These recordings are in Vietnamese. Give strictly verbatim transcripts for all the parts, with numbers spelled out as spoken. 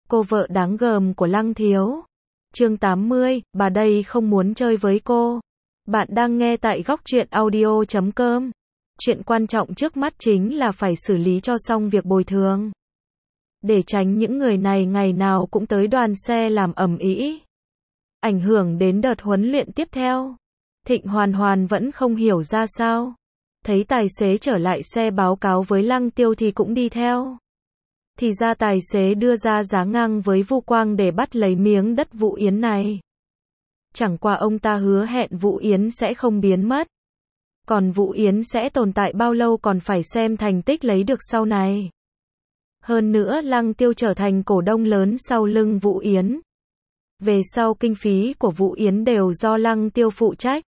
cô vợ đáng gờm của Lăng Thiếu. Chương tám mươi, bà đây không muốn chơi với cô. Bạn đang nghe tại góc truyện audio chấm com. Chuyện quan trọng trước mắt chính là phải xử lý cho xong việc bồi thường. Để tránh những người này ngày nào cũng tới đoàn xe làm ầm ĩ, ảnh hưởng đến đợt huấn luyện tiếp theo. Thịnh Hoàn Hoàn vẫn không hiểu ra sao. Thấy tài xế trở lại xe báo cáo với Lăng Tiêu thì cũng đi theo. Thì ra tài xế đưa ra giá ngang với Vu Quang để bắt lấy miếng đất Vũ Yến này. Chẳng qua ông ta hứa hẹn Vũ Yến sẽ không biến mất. Còn Vũ Yến sẽ tồn tại bao lâu còn phải xem thành tích lấy được sau này. Hơn nữa Lăng Tiêu trở thành cổ đông lớn sau lưng Vũ Yến. Về sau kinh phí của Vũ Yến đều do Lăng Tiêu phụ trách.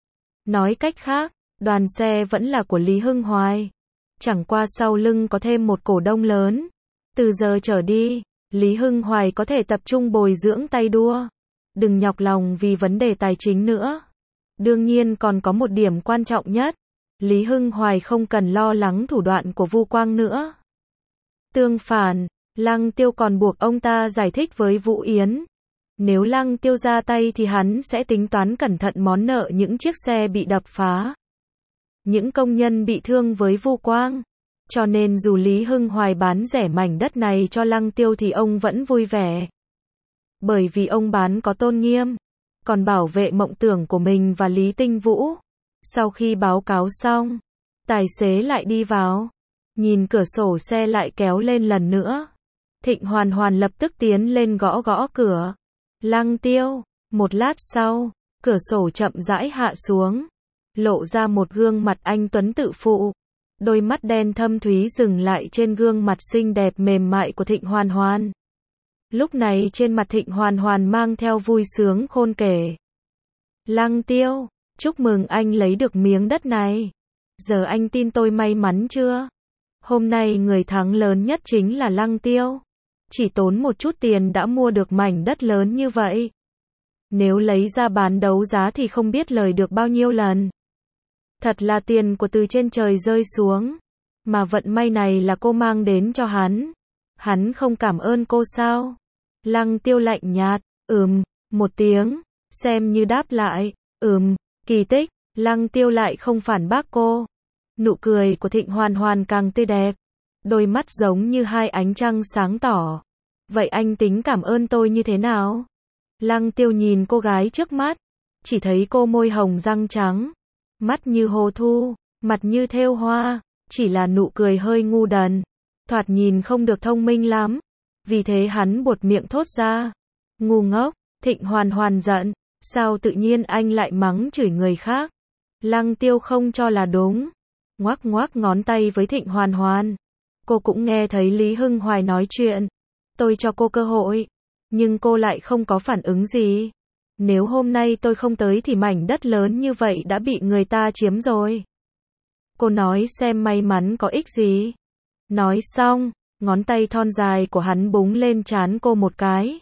Nói cách khác, đoàn xe vẫn là của Lý Hưng Hoài. Chẳng qua sau lưng có thêm một cổ đông lớn. Từ giờ trở đi, Lý Hưng Hoài có thể tập trung bồi dưỡng tay đua. Đừng nhọc lòng vì vấn đề tài chính nữa. Đương nhiên còn có một điểm quan trọng nhất. Lý Hưng Hoài không cần lo lắng thủ đoạn của Vu Quang nữa. Tương phản, Lăng Tiêu còn buộc ông ta giải thích với Vũ Yến. Nếu Lăng Tiêu ra tay thì hắn sẽ tính toán cẩn thận món nợ những chiếc xe bị đập phá. Những công nhân bị thương với Vu Quang. Cho nên dù Lý Hưng Hoài bán rẻ mảnh đất này cho Lăng Tiêu thì ông vẫn vui vẻ. Bởi vì ông bán có tôn nghiêm, còn bảo vệ mộng tưởng của mình và Lý Tinh Vũ. Sau khi báo cáo xong, tài xế lại đi vào. Nhìn cửa sổ xe lại kéo lên lần nữa. Thịnh Hoàn Hoàn lập tức tiến lên gõ gõ cửa. Lăng Tiêu. Một lát sau, cửa sổ chậm rãi hạ xuống. Lộ ra một gương mặt anh tuấn tự phụ. Đôi mắt đen thâm thúy dừng lại trên gương mặt xinh đẹp mềm mại của Thịnh Hoàn Hoàn. Lúc này trên mặt Thịnh Hoàn Hoàn mang theo vui sướng khôn kể. Lăng Tiêu, chúc mừng anh lấy được miếng đất này. Giờ anh tin tôi may mắn chưa? Hôm nay người thắng lớn nhất chính là Lăng Tiêu. Chỉ tốn một chút tiền đã mua được mảnh đất lớn như vậy. Nếu lấy ra bán đấu giá thì không biết lời được bao nhiêu lần. Thật là tiền của từ trên trời rơi xuống. Mà vận may này là cô mang đến cho hắn. Hắn không cảm ơn cô sao? Lăng Tiêu lạnh nhạt, ừm, một tiếng, xem như đáp lại, ừm, kỳ tích. Lăng Tiêu lại không phản bác cô. Nụ cười của Thịnh Hoàn Hoàn càng tươi đẹp. Đôi mắt giống như hai ánh trăng sáng tỏ. Vậy anh tính cảm ơn tôi như thế nào? Lăng Tiêu nhìn cô gái trước mắt. Chỉ thấy cô môi hồng răng trắng. Mắt như hồ thu, mặt như thêu hoa. Chỉ là nụ cười hơi ngu đần. Thoạt nhìn không được thông minh lắm. Vì thế hắn buột miệng thốt ra. Ngu ngốc. Thịnh Hoàn Hoàn giận. Sao tự nhiên anh lại mắng chửi người khác? Lăng Tiêu không cho là đúng. Ngoắc ngoắc ngón tay với Thịnh Hoàn Hoàn. Cô cũng nghe thấy Lý Hưng Hoài nói chuyện. Tôi cho cô cơ hội. Nhưng cô lại không có phản ứng gì. Nếu hôm nay tôi không tới thì mảnh đất lớn như vậy đã bị người ta chiếm rồi. Cô nói xem may mắn có ích gì. Nói xong, ngón tay thon dài của hắn búng lên trán cô một cái.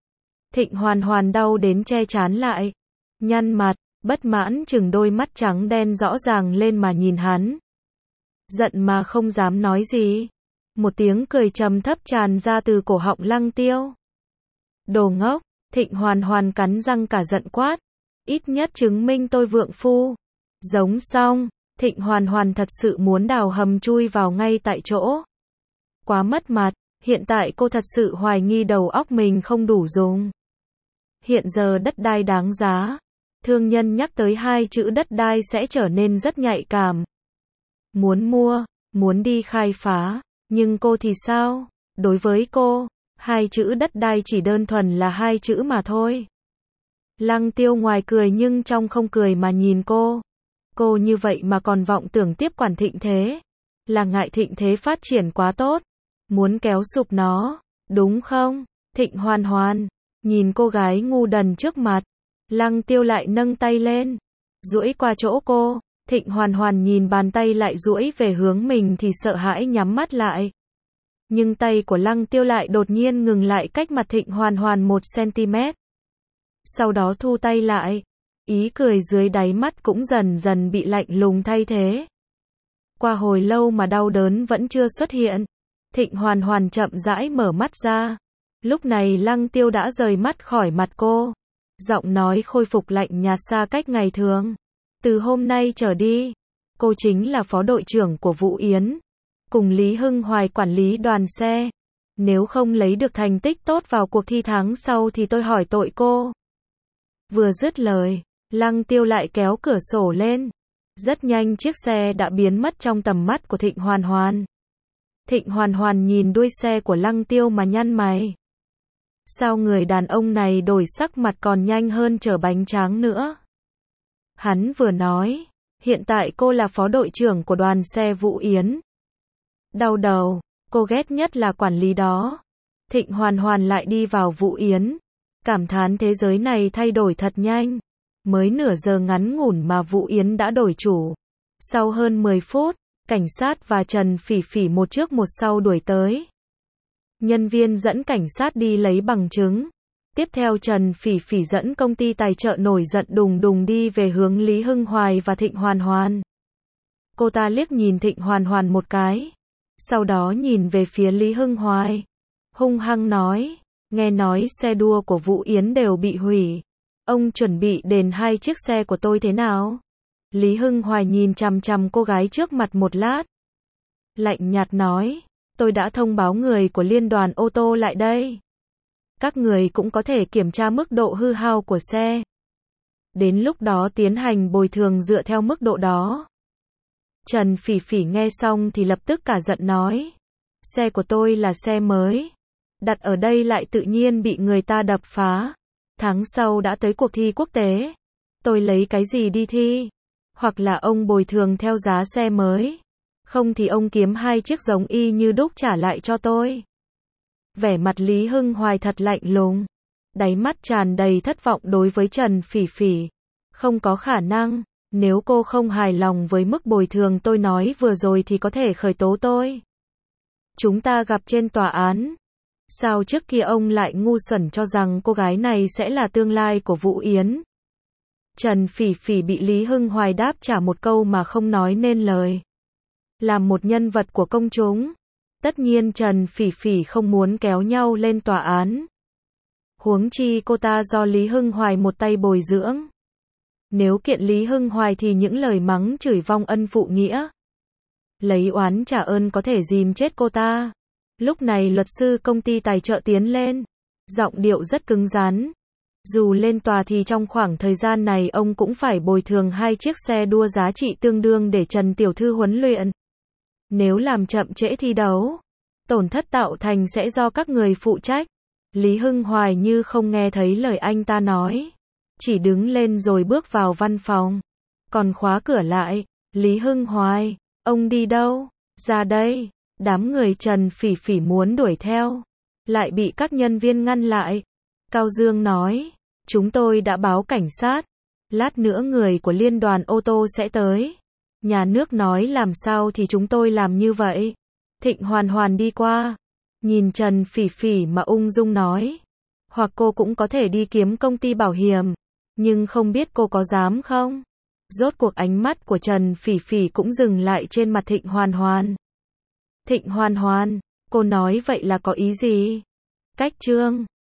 Thịnh Hoàn Hoàn đau đến che trán lại. Nhăn mặt, bất mãn chừng đôi mắt trắng đen rõ ràng lên mà nhìn hắn. Giận mà không dám nói gì. Một tiếng cười trầm thấp tràn ra từ cổ họng Lăng Tiêu. Đồ ngốc. Thịnh Hoàn Hoàn cắn răng cả giận quát. Ít nhất chứng minh tôi vượng phu. Giống xong, Thịnh Hoàn Hoàn thật sự muốn đào hầm chui vào ngay tại chỗ. Quá mất mặt, hiện tại cô thật sự hoài nghi đầu óc mình không đủ dùng. Hiện giờ đất đai đáng giá. Thương nhân nhắc tới hai chữ đất đai sẽ trở nên rất nhạy cảm. Muốn mua, muốn đi khai phá. Nhưng cô thì sao? Đối với cô, hai chữ đất đai chỉ đơn thuần là hai chữ mà thôi. Lăng Tiêu ngoài cười nhưng trong không cười mà nhìn cô. Cô như vậy mà còn vọng tưởng tiếp quản Thịnh Thế. Là ngại Thịnh Thế phát triển quá tốt. Muốn kéo sụp nó, đúng không? Thịnh Hoàn Hoàn, nhìn cô gái ngu đần trước mặt. Lăng Tiêu lại nâng tay lên, duỗi qua chỗ cô. Thịnh Hoàn Hoàn nhìn bàn tay lại duỗi về hướng mình thì sợ hãi nhắm mắt lại. Nhưng tay của Lăng Tiêu lại đột nhiên ngừng lại cách mặt Thịnh Hoàn Hoàn một xăng-ti-mét. Sau đó thu tay lại. Ý cười dưới đáy mắt cũng dần dần bị lạnh lùng thay thế. Qua hồi lâu mà đau đớn vẫn chưa xuất hiện. Thịnh Hoàn Hoàn chậm rãi mở mắt ra. Lúc này Lăng Tiêu đã rời mắt khỏi mặt cô. Giọng nói khôi phục lạnh nhạt xa cách ngày thường. Từ hôm nay trở đi, cô chính là phó đội trưởng của Vũ Yến. Cùng Lý Hưng Hoài quản lý đoàn xe. Nếu không lấy được thành tích tốt vào cuộc thi tháng sau thì tôi hỏi tội cô. Vừa dứt lời, Lăng Tiêu lại kéo cửa sổ lên. Rất nhanh chiếc xe đã biến mất trong tầm mắt của Thịnh Hoàn Hoàn. Thịnh Hoàn Hoàn nhìn đuôi xe của Lăng Tiêu mà nhăn mày. Sao người đàn ông này đổi sắc mặt còn nhanh hơn chở bánh tráng nữa? Hắn vừa nói, hiện tại cô là phó đội trưởng của đoàn xe Vũ Yến. Đau đầu, cô ghét nhất là quản lý đó. Thịnh Hoàn Hoàn lại đi vào Vũ Yến. Cảm thán thế giới này thay đổi thật nhanh. Mới nửa giờ ngắn ngủn mà Vũ Yến đã đổi chủ. Sau hơn mười phút, cảnh sát và Trần Phỉ Phỉ một trước một sau đuổi tới. Nhân viên dẫn cảnh sát đi lấy bằng chứng. Tiếp theo Trần Phỉ Phỉ dẫn công ty tài trợ nổi giận đùng đùng đi về hướng Lý Hưng Hoài và Thịnh Hoàn Hoàn. Cô ta liếc nhìn Thịnh Hoàn Hoàn một cái. Sau đó nhìn về phía Lý Hưng Hoài. Hung hăng nói, nghe nói xe đua của Vũ Yến đều bị hủy. Ông chuẩn bị đền hai chiếc xe của tôi thế nào? Lý Hưng Hoài nhìn chằm chằm cô gái trước mặt một lát. Lạnh nhạt nói, tôi đã thông báo người của liên đoàn ô tô lại đây. Các người cũng có thể kiểm tra mức độ hư hao của xe. Đến lúc đó tiến hành bồi thường dựa theo mức độ đó. Trần Phỉ Phỉ nghe xong thì lập tức cả giận nói. Xe của tôi là xe mới. Đặt ở đây lại tự nhiên bị người ta đập phá. Tháng sau đã tới cuộc thi quốc tế. Tôi lấy cái gì đi thi? Hoặc là ông bồi thường theo giá xe mới. Không thì ông kiếm hai chiếc giống y như đúc trả lại cho tôi. Vẻ mặt Lý Hưng Hoài thật lạnh lùng. Đáy mắt tràn đầy thất vọng đối với Trần Phỉ Phỉ. Không có khả năng. Nếu cô không hài lòng với mức bồi thường tôi nói vừa rồi thì có thể khởi tố tôi. Chúng ta gặp trên tòa án. Sao trước kia ông lại ngu xuẩn cho rằng cô gái này sẽ là tương lai của Vũ Yến? Trần Phỉ Phỉ bị Lý Hưng Hoài đáp trả một câu mà không nói nên lời. Làm một nhân vật của công chúng, tất nhiên Trần Phỉ Phỉ không muốn kéo nhau lên tòa án. Huống chi cô ta do Lý Hưng Hoài một tay bồi dưỡng. Nếu kiện Lý Hưng Hoài thì những lời mắng chửi vong ân phụ nghĩa. Lấy oán trả ơn có thể dìm chết cô ta. Lúc này luật sư công ty tài trợ tiến lên. Giọng điệu rất cứng rắn. Dù lên tòa thì trong khoảng thời gian này ông cũng phải bồi thường hai chiếc xe đua giá trị tương đương để Trần Tiểu Thư huấn luyện. Nếu làm chậm trễ thi đấu, tổn thất tạo thành sẽ do các người phụ trách. Lý Hưng Hoài như không nghe thấy lời anh ta nói. Chỉ đứng lên rồi bước vào văn phòng. Còn khóa cửa lại. Lý Hưng Hoài, ông đi đâu? Ra đây. Đám người Trần Phỉ Phỉ muốn đuổi theo. Lại bị các nhân viên ngăn lại. Cao Dương nói. Chúng tôi đã báo cảnh sát. Lát nữa người của liên đoàn ô tô sẽ tới. Nhà nước nói làm sao thì chúng tôi làm như vậy. Thịnh Hoàn Hoàn đi qua. Nhìn Trần Phỉ Phỉ mà ung dung nói. Hoặc cô cũng có thể đi kiếm công ty bảo hiểm. Nhưng không biết cô có dám không? Rốt cuộc ánh mắt của Trần Phỉ Phỉ cũng dừng lại trên mặt Thịnh Hoàn Hoàn. Thịnh Hoàn Hoàn, cô nói vậy là có ý gì? Cách chương